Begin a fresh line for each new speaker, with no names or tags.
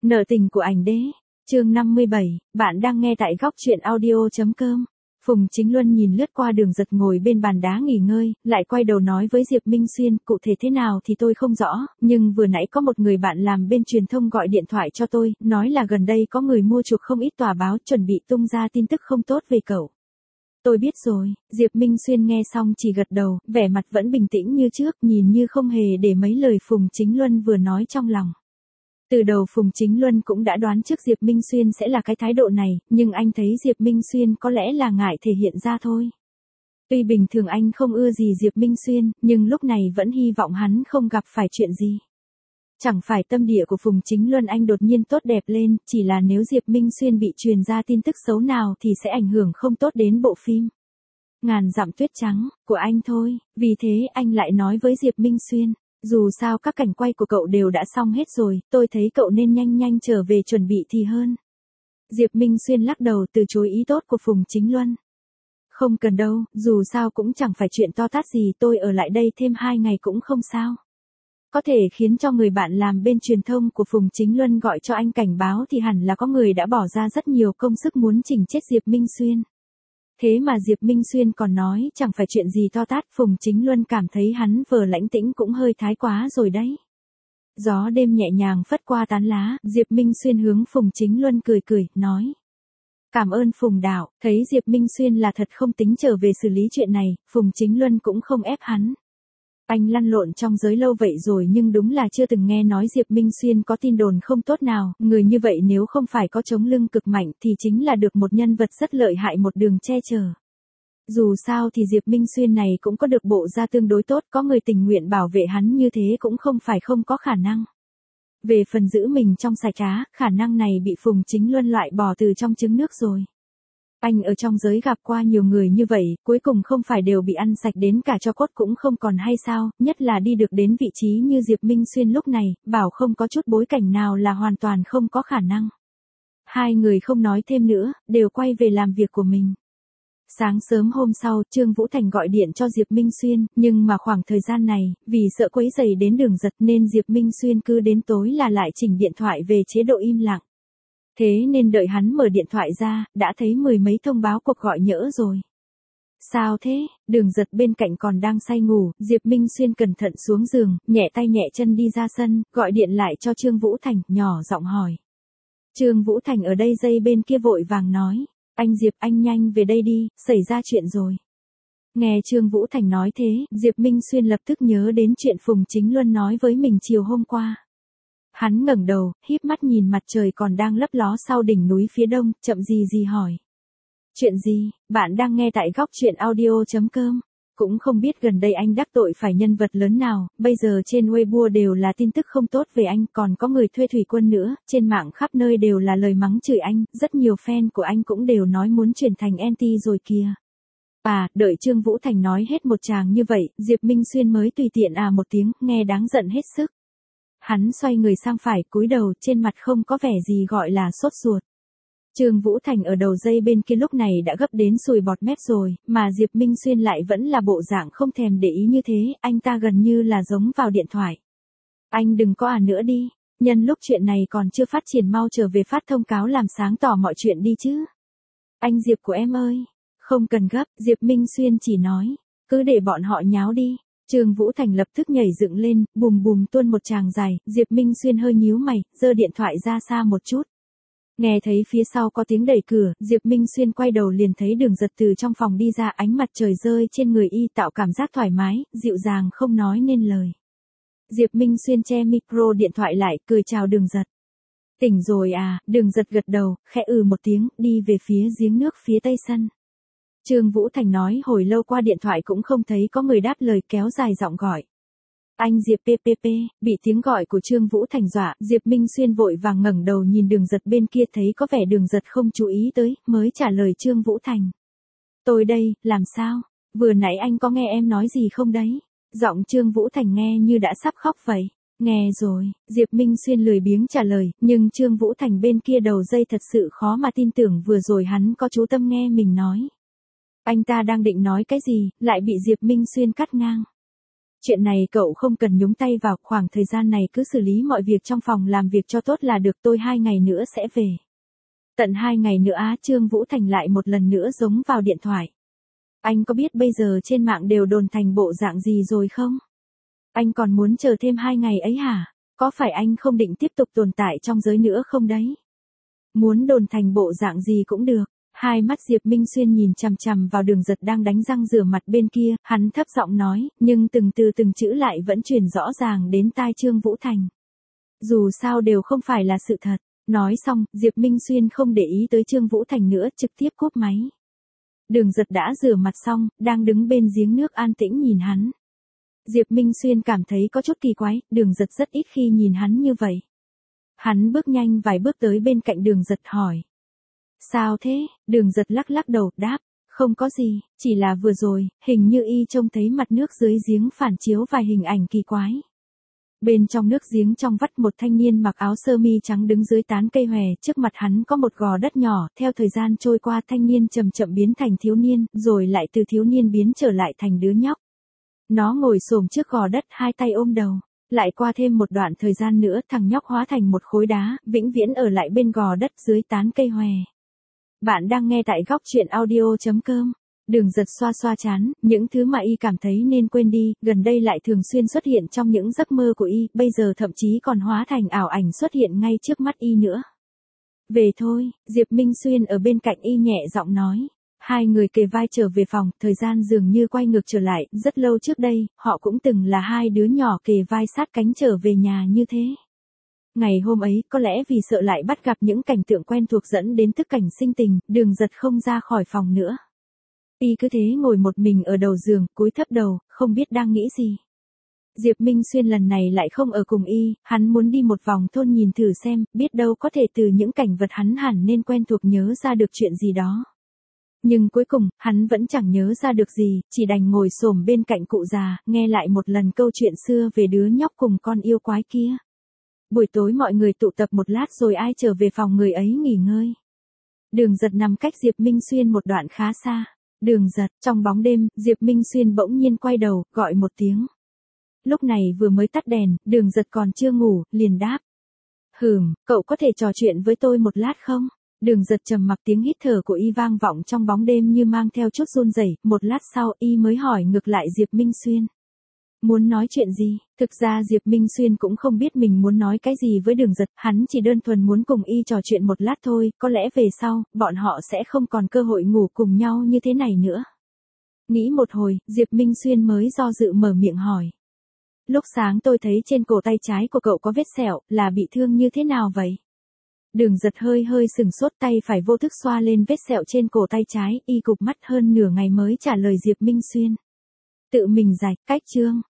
Nợ tình của ảnh đế. Chương 57, bạn đang nghe tại góc truyện audio.com. Phùng Chính Luân nhìn lướt qua Đường Giật ngồi bên bàn đá nghỉ ngơi, lại quay đầu nói với Diệp Minh Xuyên, cụ thể thế nào thì tôi không rõ, nhưng vừa nãy có một người bạn làm bên truyền thông gọi điện thoại cho tôi, nói là gần đây có người mua chuộc không ít tòa báo chuẩn bị tung ra tin tức không tốt về cậu. Tôi biết rồi, Diệp Minh Xuyên nghe xong chỉ gật đầu, vẻ mặt vẫn bình tĩnh như trước, nhìn như không hề để mấy lời Phùng Chính Luân vừa nói trong lòng. Từ đầu Phùng Chính Luân cũng đã đoán trước Diệp Minh Xuyên sẽ là cái thái độ này, nhưng anh thấy Diệp Minh Xuyên có lẽ là ngại thể hiện ra thôi. Tuy bình thường anh không ưa gì Diệp Minh Xuyên, nhưng lúc này vẫn hy vọng hắn không gặp phải chuyện gì. Chẳng phải tâm địa của Phùng Chính Luân anh đột nhiên tốt đẹp lên, chỉ là nếu Diệp Minh Xuyên bị truyền ra tin tức xấu nào thì sẽ ảnh hưởng không tốt đến bộ phim Ngàn dặm tuyết trắng của anh thôi, vì thế anh lại nói với Diệp Minh Xuyên. Dù sao các cảnh quay của cậu đều đã xong hết rồi, tôi thấy cậu nên nhanh nhanh trở về chuẩn bị thì hơn. Diệp Minh Xuyên lắc đầu từ chối ý tốt của Phùng Chính Luân. Không cần đâu, dù sao cũng chẳng phải chuyện to tát gì, tôi ở lại đây thêm 2 ngày cũng không sao. Có thể khiến cho người bạn làm bên truyền thông của Phùng Chính Luân gọi cho anh cảnh báo thì hẳn là có người đã bỏ ra rất nhiều công sức muốn chỉnh chết Diệp Minh Xuyên. Thế mà Diệp Minh Xuyên còn nói chẳng phải chuyện gì to tát, Phùng Chính Luân cảm thấy hắn vờ lãnh tĩnh cũng hơi thái quá rồi đấy. Gió đêm nhẹ nhàng phất qua tán lá, Diệp Minh Xuyên hướng Phùng Chính Luân cười cười, nói. Cảm ơn Phùng đạo, thấy Diệp Minh Xuyên là thật không tính trở về xử lý chuyện này, Phùng Chính Luân cũng không ép hắn. Anh lăn lộn trong giới lâu vậy rồi nhưng đúng là chưa từng nghe nói Diệp Minh Xuyên có tin đồn không tốt nào, người như vậy nếu không phải có chống lưng cực mạnh thì chính là được một nhân vật rất lợi hại một đường che chở. Dù sao thì Diệp Minh Xuyên này cũng có được bộ da tương đối tốt, có người tình nguyện bảo vệ hắn như thế cũng không phải không có khả năng. Về phần giữ mình trong sạch khả năng này bị Phùng Chính Luân loại bỏ từ trong trứng nước rồi. Anh ở trong giới gặp qua nhiều người như vậy, cuối cùng không phải đều bị ăn sạch đến cả tro cốt cũng không còn hay sao, nhất là đi được đến vị trí như Diệp Minh Xuyên lúc này, bảo không có chút bối cảnh nào là hoàn toàn không có khả năng. Hai người không nói thêm nữa, đều quay về làm việc của mình. Sáng sớm hôm sau, Trương Vũ Thành gọi điện cho Diệp Minh Xuyên, nhưng mà khoảng thời gian này, vì sợ quấy rầy đến Đường Giật nên Diệp Minh Xuyên cứ đến tối là lại chỉnh điện thoại về chế độ im lặng. Thế nên đợi hắn mở điện thoại ra, đã thấy 10 mấy thông báo cuộc gọi nhỡ rồi. Sao thế? Đường Giật bên cạnh còn đang say ngủ, Diệp Minh Xuyên cẩn thận xuống giường, nhẹ tay nhẹ chân đi ra sân, gọi điện lại cho Trương Vũ Thành, nhỏ giọng hỏi. Trương Vũ Thành ở đây dây bên kia vội vàng nói. Anh Diệp, anh nhanh về đây đi, xảy ra chuyện rồi. Nghe Trương Vũ Thành nói thế, Diệp Minh Xuyên lập tức nhớ đến chuyện Phùng Chính Luân nói với mình chiều hôm qua. Hắn ngẩng đầu, híp mắt nhìn mặt trời còn đang lấp ló sau đỉnh núi phía đông, chậm gì hỏi. Chuyện gì, bạn đang nghe tại góc truyện audio.com. Cũng không biết gần đây anh đắc tội phải nhân vật lớn nào, bây giờ trên Weibo đều là tin tức không tốt về anh, còn có người thuê thủy quân nữa, trên mạng khắp nơi đều là lời mắng chửi anh, rất nhiều fan của anh cũng đều nói muốn chuyển thành anti rồi kìa. Đợi Trương Vũ Thành nói hết một tràng như vậy, Diệp Minh Xuyên mới tùy tiện một tiếng, nghe đáng giận hết sức. Hắn xoay người sang phải, cúi đầu, trên mặt không có vẻ gì gọi là sốt ruột. Trương Vũ Thành ở đầu dây bên kia lúc này đã gấp đến sùi bọt mép rồi, mà Diệp Minh Xuyên lại vẫn là bộ dạng không thèm để ý như thế, anh ta gần như là giống vào điện thoại. Anh đừng có nữa đi, nhân lúc chuyện này còn chưa phát triển mau trở về phát thông cáo làm sáng tỏ mọi chuyện đi chứ. Anh Diệp của em ơi, không cần gấp, Diệp Minh Xuyên chỉ nói, cứ để bọn họ nháo đi. Trương Vũ Thành lập tức nhảy dựng lên, bùm bùm tuôn một tràng dài, Diệp Minh Xuyên hơi nhíu mày, giơ điện thoại ra xa một chút. Nghe thấy phía sau có tiếng đẩy cửa, Diệp Minh Xuyên quay đầu liền thấy Đường Giật từ trong phòng đi ra, ánh mặt trời rơi trên người y tạo cảm giác thoải mái, dịu dàng không nói nên lời. Diệp Minh Xuyên che micro điện thoại lại, cười chào Đường Giật. Tỉnh rồi Đường Giật gật đầu, khẽ một tiếng, đi về phía giếng nước phía tây sân. Trương Vũ Thành nói hồi lâu qua điện thoại cũng không thấy có người đáp lời, kéo dài giọng gọi. Anh Diệp PPP, bị tiếng gọi của Trương Vũ Thành dọa, Diệp Minh Xuyên vội vàng ngẩng đầu nhìn Đường Giật bên kia, thấy có vẻ Đường Giật không chú ý tới, mới trả lời Trương Vũ Thành. Tôi đây, làm sao? Vừa nãy anh có nghe em nói gì không đấy? Giọng Trương Vũ Thành nghe như đã sắp khóc vậy. Nghe rồi, Diệp Minh Xuyên lười biếng trả lời, nhưng Trương Vũ Thành bên kia đầu dây thật sự khó mà tin tưởng vừa rồi hắn có chú tâm nghe mình nói. Anh ta đang định nói cái gì, lại bị Diệp Minh Xuyên cắt ngang. Chuyện này cậu không cần nhúng tay vào, khoảng thời gian này cứ xử lý mọi việc trong phòng làm việc cho tốt là được, tôi 2 ngày nữa sẽ về. Tận 2 ngày nữa á? Trương Vũ Thành lại một lần nữa giống vào điện thoại. Anh có biết bây giờ trên mạng đều đồn thành bộ dạng gì rồi không? Anh còn muốn chờ thêm 2 ngày ấy hả? Có phải anh không định tiếp tục tồn tại trong giới nữa không đấy? Muốn đồn thành bộ dạng gì cũng được. Hai mắt Diệp Minh Xuyên nhìn chằm chằm vào Đường Giật đang đánh răng rửa mặt bên kia, hắn thấp giọng nói, nhưng từng từ từng chữ lại vẫn truyền rõ ràng đến tai Trương Vũ Thành. Dù sao đều không phải là sự thật. Nói xong, Diệp Minh Xuyên không để ý tới Trương Vũ Thành nữa, trực tiếp cúp máy. Đường Giật đã rửa mặt xong, đang đứng bên giếng nước an tĩnh nhìn hắn. Diệp Minh Xuyên cảm thấy có chút kỳ quái, Đường Giật rất ít khi nhìn hắn như vậy. Hắn bước nhanh vài bước tới bên cạnh Đường Giật hỏi. Sao thế? Đường Giật lắc lắc đầu, đáp. Không có gì, chỉ là vừa rồi, hình như y trông thấy mặt nước dưới giếng phản chiếu vài hình ảnh kỳ quái. Bên trong nước giếng trong vắt một thanh niên mặc áo sơ mi trắng đứng dưới tán cây hòe, trước mặt hắn có một gò đất nhỏ, theo thời gian trôi qua thanh niên chậm chậm biến thành thiếu niên, rồi lại từ thiếu niên biến trở lại thành đứa nhóc. Nó ngồi xổm trước gò đất, hai tay ôm đầu. Lại qua thêm một đoạn thời gian nữa, thằng nhóc hóa thành một khối đá, vĩnh viễn ở lại bên gò đất dưới tán cây hòe. Bạn đang nghe tại góc truyện audio.com. Đường Giật xoa xoa trán, những thứ mà y cảm thấy nên quên đi, gần đây lại thường xuyên xuất hiện trong những giấc mơ của y, bây giờ thậm chí còn hóa thành ảo ảnh xuất hiện ngay trước mắt y nữa. Về thôi, Diệp Minh Xuyên ở bên cạnh y nhẹ giọng nói. Hai người kề vai trở về phòng, thời gian dường như quay ngược trở lại, rất lâu trước đây, họ cũng từng là hai đứa nhỏ kề vai sát cánh trở về nhà như thế. Ngày hôm ấy, có lẽ vì sợ lại bắt gặp những cảnh tượng quen thuộc dẫn đến tức cảnh sinh tình, Đường Giật không ra khỏi phòng nữa. Y cứ thế ngồi một mình ở đầu giường, cúi thấp đầu, không biết đang nghĩ gì. Diệp Minh Xuyên lần này lại không ở cùng y, hắn muốn đi một vòng thôn nhìn thử xem, biết đâu có thể từ những cảnh vật hắn hẳn nên quen thuộc nhớ ra được chuyện gì đó. Nhưng cuối cùng, hắn vẫn chẳng nhớ ra được gì, chỉ đành ngồi xổm bên cạnh cụ già, nghe lại một lần câu chuyện xưa về đứa nhóc cùng con yêu quái kia. Buổi tối mọi người tụ tập một lát rồi ai trở về phòng người ấy nghỉ ngơi. Đường Giật nằm cách Diệp Minh Xuyên một đoạn khá xa. Đường Giật, trong bóng đêm, Diệp Minh Xuyên bỗng nhiên quay đầu, gọi một tiếng. Lúc này vừa mới tắt đèn, Đường Giật còn chưa ngủ, liền đáp. Cậu có thể trò chuyện với tôi một lát không? Đường Giật trầm mặc, tiếng hít thở của y vang vọng trong bóng đêm như mang theo chút run rẩy. Một lát sau y mới hỏi ngược lại Diệp Minh Xuyên. Muốn nói chuyện gì? Thực ra Diệp Minh Xuyên cũng không biết mình muốn nói cái gì với Đường Giật, hắn chỉ đơn thuần muốn cùng y trò chuyện một lát thôi, có lẽ về sau, bọn họ sẽ không còn cơ hội ngủ cùng nhau như thế này nữa. Nghĩ một hồi, Diệp Minh Xuyên mới do dự mở miệng hỏi. Lúc sáng tôi thấy trên cổ tay trái của cậu có vết sẹo, là bị thương như thế nào vậy? Đường Giật hơi hơi sừng sốt, tay phải vô thức xoa lên vết sẹo trên cổ tay trái, y cụp mắt hơn nửa ngày mới trả lời Diệp Minh Xuyên. Tự mình rạch, cách chương.